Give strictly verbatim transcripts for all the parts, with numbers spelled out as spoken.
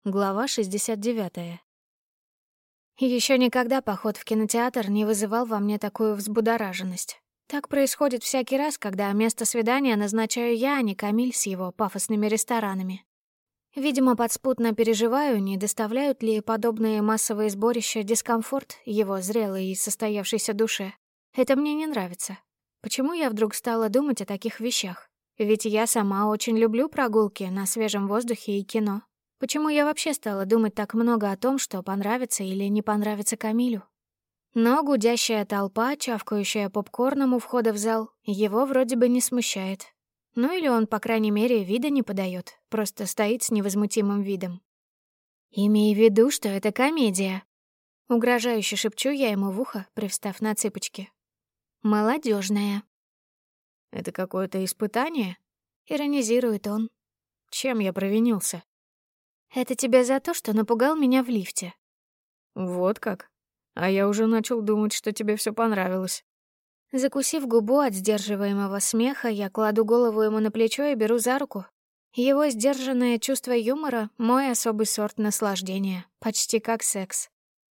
Глава шестьдесят девятая. Еще никогда поход в кинотеатр не вызывал во мне такую взбудораженность. Так происходит всякий раз, когда место свидания назначаю я, а не Камиль с его пафосными ресторанами. Видимо, подспутно переживаю, не доставляют ли подобные массовые сборища дискомфорт его зрелой и состоявшейся душе. Это мне не нравится. Почему я вдруг стала думать о таких вещах? Ведь я сама очень люблю прогулки на свежем воздухе и кино. Почему я вообще стала думать так много о том, что понравится или не понравится Камилю? Но гудящая толпа, чавкающая попкорном у входа в зал, его вроде бы не смущает. Ну или он, по крайней мере, вида не подает, просто стоит с невозмутимым видом. «Имей в виду, что это комедия», — угрожающе шепчу я ему в ухо, привстав на цыпочки. «Молодежная». «Это какое-то испытание?» — иронизирует он. «Чем я провинился?» «Это тебе за то, что напугал меня в лифте». «Вот как? А я уже начал думать, что тебе все понравилось». Закусив губу от сдерживаемого смеха, я кладу голову ему на плечо и беру за руку. Его сдержанное чувство юмора — мой особый сорт наслаждения, почти как секс.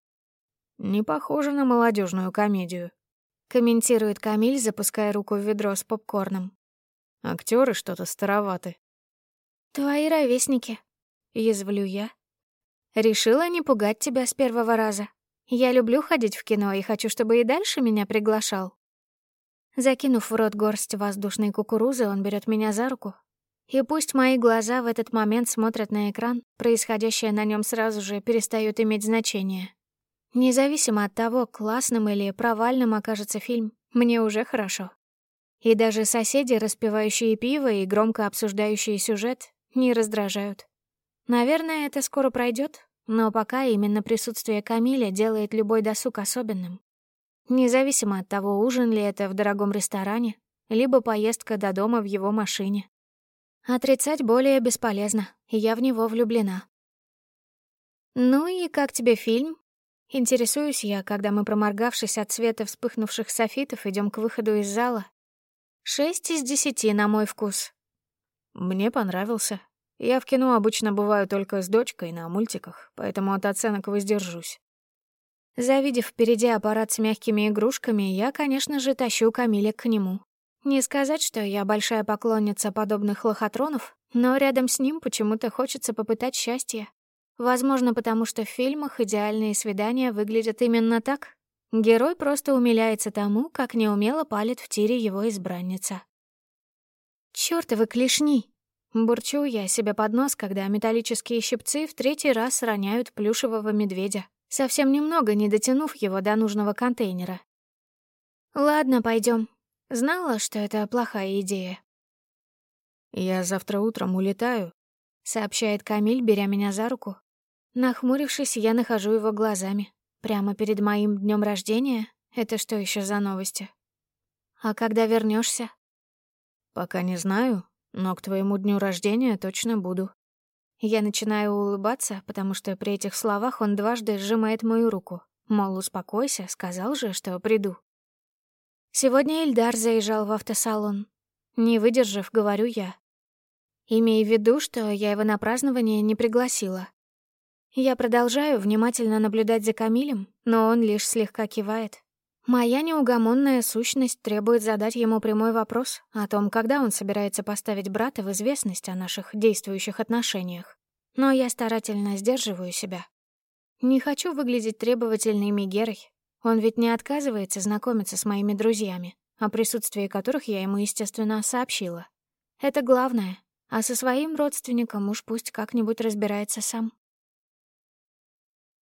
«Не похоже на молодежную комедию», — комментирует Камиль, запуская руку в ведро с попкорном. «Актеры что-то староваты». «Твои ровесники», — язвлю я. «Решила не пугать тебя с первого раза. Я люблю ходить в кино и хочу, чтобы и дальше меня приглашал». Закинув в рот горсть воздушной кукурузы, он берет меня за руку. И пусть мои глаза в этот момент смотрят на экран, происходящее на нем сразу же перестает иметь значение. Независимо от того, классным или провальным окажется фильм, мне уже хорошо. И даже соседи, распивающие пиво и громко обсуждающие сюжет, не раздражают. Наверное, это скоро пройдет, но пока именно присутствие Камиля делает любой досуг особенным. Независимо от того, ужин ли это в дорогом ресторане, либо поездка до дома в его машине. Отрицать более бесполезно, и я в него влюблена. «Ну и как тебе фильм?» Интересуюсь я, когда мы, проморгавшись от света вспыхнувших софитов, идем к выходу из зала. Шесть из десяти, на мой вкус. «Мне понравился. Я в кино обычно бываю только с дочкой на мультиках, поэтому от оценок воздержусь». Завидев впереди аппарат с мягкими игрушками, я, конечно же, тащу Камиля к нему. Не сказать, что я большая поклонница подобных лохотронов, но рядом с ним почему-то хочется попытать счастье. Возможно, потому что в фильмах идеальные свидания выглядят именно так. Герой просто умиляется тому, как неумело палит в тире его избранница. «Чёртовы клешни!» — бурчу я себе под нос, когда металлические щипцы в третий раз роняют плюшевого медведя, совсем немного не дотянув его до нужного контейнера. «Ладно, пойдем. Знала, что это плохая идея». «Я завтра утром улетаю», — сообщает Камиль, беря меня за руку. Нахмурившись, я нахожу его глазами. Прямо перед моим днем рождения? Это что еще за новости? «А когда вернешься? «Пока не знаю, но к твоему дню рождения точно буду». Я начинаю улыбаться, потому что при этих словах он дважды сжимает мою руку. Мол, успокойся, сказал же, что приду. Сегодня Ильдар заезжал в автосалон. Не выдержав, говорю я. Имей в виду, что я его на празднование не пригласила. Я продолжаю внимательно наблюдать за Камилем, но он лишь слегка кивает. Моя неугомонная сущность требует задать ему прямой вопрос о том, когда он собирается поставить брата в известность о наших действующих отношениях. Но я старательно сдерживаю себя. Не хочу выглядеть требовательной Мегерой. Он ведь не отказывается знакомиться с моими друзьями, о присутствии которых я ему, естественно, сообщила. Это главное, а со своим родственником уж пусть как-нибудь разбирается сам.